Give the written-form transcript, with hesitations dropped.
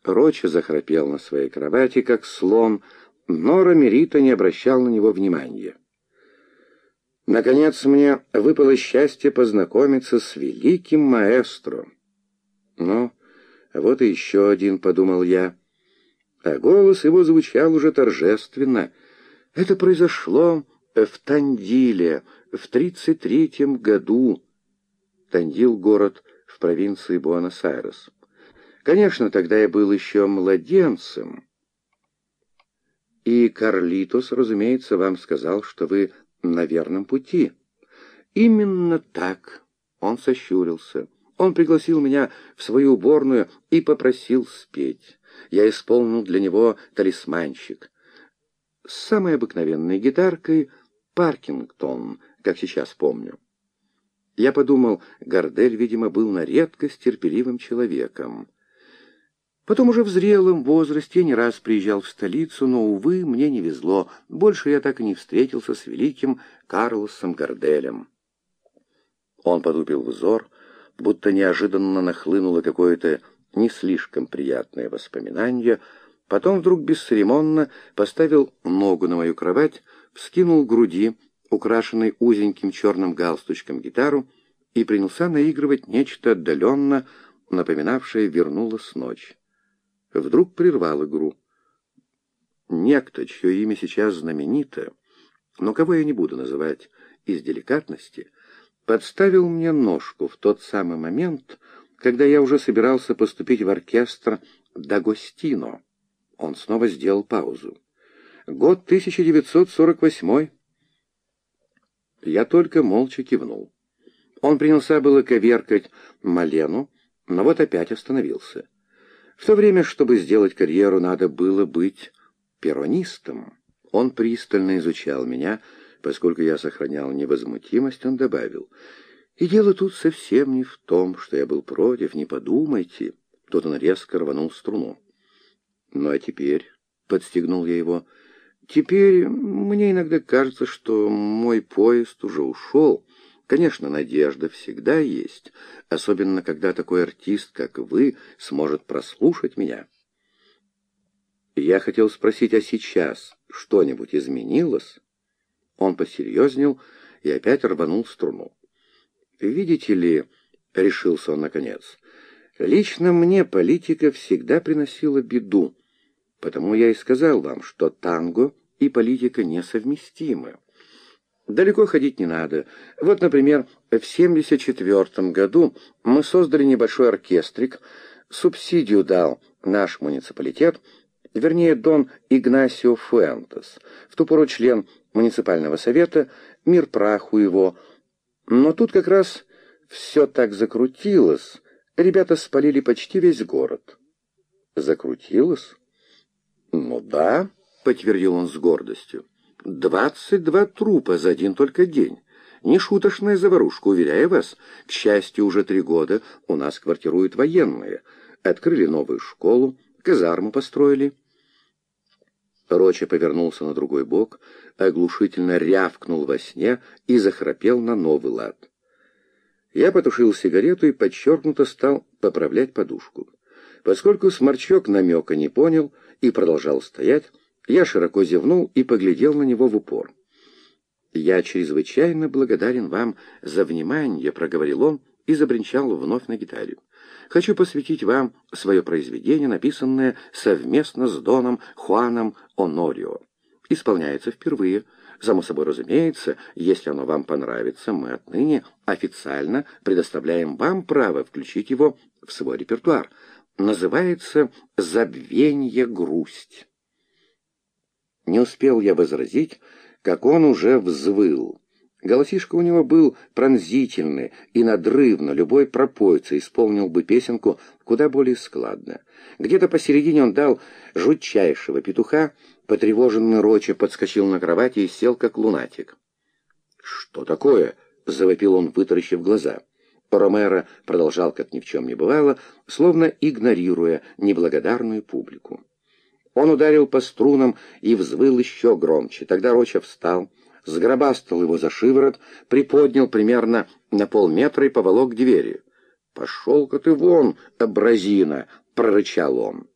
Роча захрапел на своей кровати, как слон, но Рамерита не обращал на него внимания. Наконец мне выпало счастье познакомиться с великим маэстро. Ну, вот и еще один, подумал я. А голос его звучал уже торжественно. Это произошло в Тандиле в 33-м году. Тандил — город в провинции Буэнос-Айрес. Конечно, тогда я был еще младенцем. И Карлитос, разумеется, вам сказал, что вы на верном пути. Именно так. Он сощурился. Он пригласил меня в свою уборную и попросил спеть. Я исполнил для него талисманчик. С самой обыкновенной гитаркой Паркингтон, как сейчас помню. Я подумал, Гардель, видимо, был на редкость терпеливым человеком. Потом уже в зрелом возрасте я не раз приезжал в столицу, но, увы, мне не везло. Больше я так и не встретился с великим Карлосом Гарделем. Он потупил взор, будто неожиданно нахлынуло какое-то не слишком приятное воспоминание. Потом вдруг бесцеремонно поставил ногу на мою кровать, вскинул к груди, украшенной узеньким черным галстучком, гитару, и принялся наигрывать нечто отдаленно напоминавшее «Вернулась ночь». Вдруг прервал игру. Некто, чье имя сейчас знаменито, но кого я не буду называть из деликатности, подставил мне ножку в тот самый момент, когда я уже собирался поступить в оркестр «Д'Агостино». Он снова сделал паузу. Год 1948. Я только молча кивнул. Он принялся было коверкать Малену, но вот опять остановился. В то время, чтобы сделать карьеру, надо было быть перонистом. Он пристально изучал меня, поскольку я сохранял невозмутимость, он добавил: «И дело тут совсем не в том, что я был против, не подумайте». Тут он резко рванул струну. «Ну а теперь», — подстегнул я его, — «теперь мне иногда кажется, что мой поезд уже ушел. Конечно, надежда всегда есть, особенно когда такой артист, как вы, сможет прослушать меня». Я хотел спросить, а сейчас что-нибудь изменилось? Он посерьезнел и опять рванул струну. «Видите ли, — решился он наконец, — лично мне политика всегда приносила беду, потому я и сказал вам, что танго и политика несовместимы. Далеко ходить не надо. Вот, например, в 1974 году мы создали небольшой оркестрик, субсидию дал наш муниципалитет, вернее, Дон Игнасио Фуэнтес, в ту пору член муниципального совета, мир праху его. Но тут как раз все так закрутилось, ребята спалили почти весь город». «Закрутилось?» «Ну да», — подтвердил он с гордостью. 22 трупа за один только день. Нешуточная заварушка, уверяю вас. К счастью, уже 3 года у нас квартируют военные. Открыли новую школу, казарму построили». Роча повернулся на другой бок, оглушительно рявкнул во сне и захрапел на новый лад. Я потушил сигарету и подчеркнуто стал поправлять подушку. Поскольку Сморчок намека не понял и продолжал стоять, я широко зевнул и поглядел на него в упор. «Я чрезвычайно благодарен вам за внимание», — проговорил он и забринчал вновь на гитаре. «Хочу посвятить вам свое произведение, написанное совместно с Доном Хуаном Онорио. Исполняется впервые. Само собой разумеется, если оно вам понравится, мы отныне официально предоставляем вам право включить его в свой репертуар. Называется «Забвенье грусть». Не успел я возразить, как он уже взвыл. Голосишка у него был пронзительный и надрывно, любой пропойца исполнил бы песенку куда более складно. Где-то посередине он дал жутчайшего петуха, потревоженный Роча подскочил на кровати и сел, как лунатик. «Что такое?» — завопил он, вытаращив глаза. Ромеро продолжал, как ни в чем не бывало, словно игнорируя неблагодарную публику. Он ударил по струнам и взвыл еще громче. Тогда Роча встал, сгробастал его за шиворот, приподнял примерно на полметра и поволок к двери. «Пошел-ка ты вон, абразина!» — прорычал он.